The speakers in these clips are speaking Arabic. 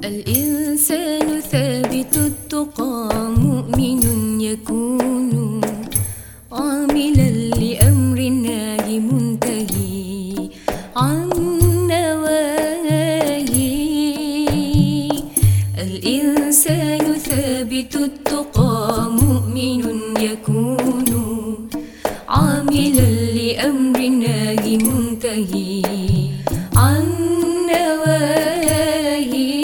الإنسان ثابت التقى مؤمن يكون عاملا لأمر الله منتهي عن نواهي. الإنسان ثابت التقى مؤمن يكون عاملا لأمر الله منتهي عن نواهي.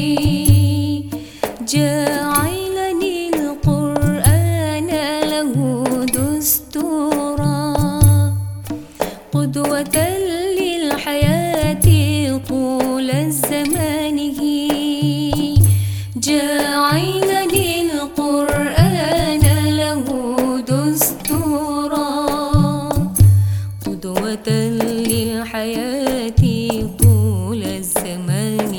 جاعلني القرآن له دستورا قدوة للحياة طول الزمان. جاعلني القرآن له دستورا قدوة للحياة طول الزمان.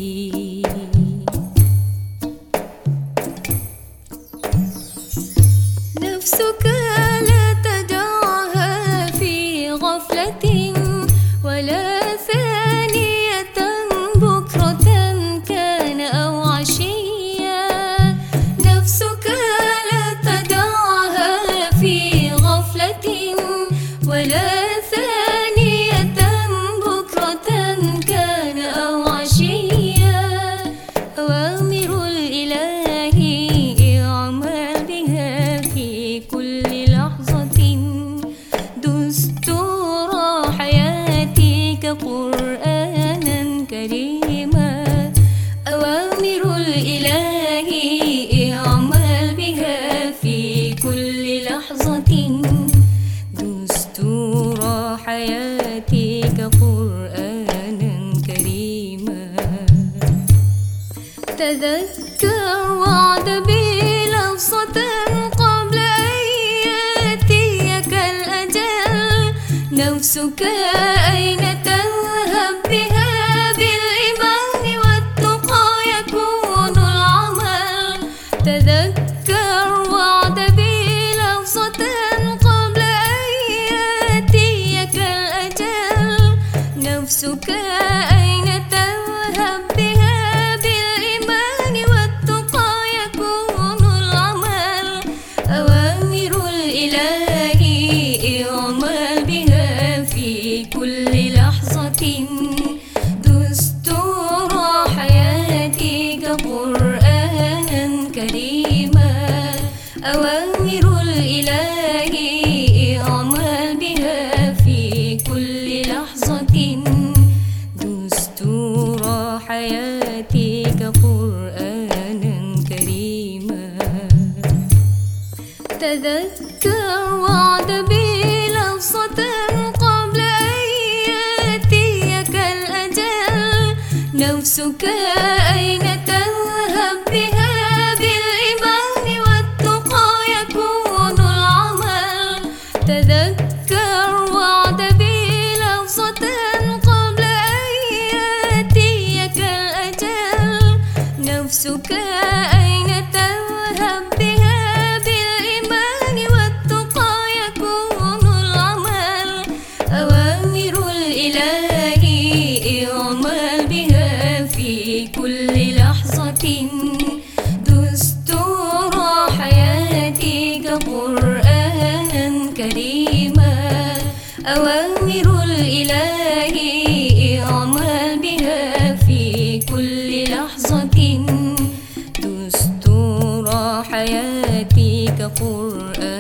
نفسك لا تدعها في غفلة ولا ثانية بكرة كان أو عشيا. نفسك لا تدعها في غفلة ولا ثانية بكرة كان أو عشيا. أوامر الإله اعمل بها في كل لحظة دستور حياتك قرآنا كريما. أوامر الإله اعمل بها في كل لحظة دستور حياتك قرآنا كريما. تذكر وعد بلفظة قبل أن يأتيك الأجل. نفسك أين تذهب بها بالإيمان والتقى يكون العمل. تذكر وعد بلفظة قبل أن يأتيك الأجل. نفسك أين تذهب بها بالإيمان والتقى يكون العمل. أوامر الإله اعمل بها في كل لحظة دستور حياتك قرآنا كريما. أوامر الإله اعمل بها في كل لحظة دستور حياتك قرآنا كريما. تذكر وعد بلفظة قبل أن يأتيك الأجل. نفسك أين تذهب بها بالإيمان والتقى يكون العمل. تذكر وعد بلفظة قبل أن يأتيك الأجل. نفسك أين تذهب بها بالإيمان والتقى يكون العمل. أوامر الإله اعمل بها في كل لحظة دستور حياتك قرآنا كريما. أوامر الإله اعمل بها في كل لحظة دستور حياتك قرآنا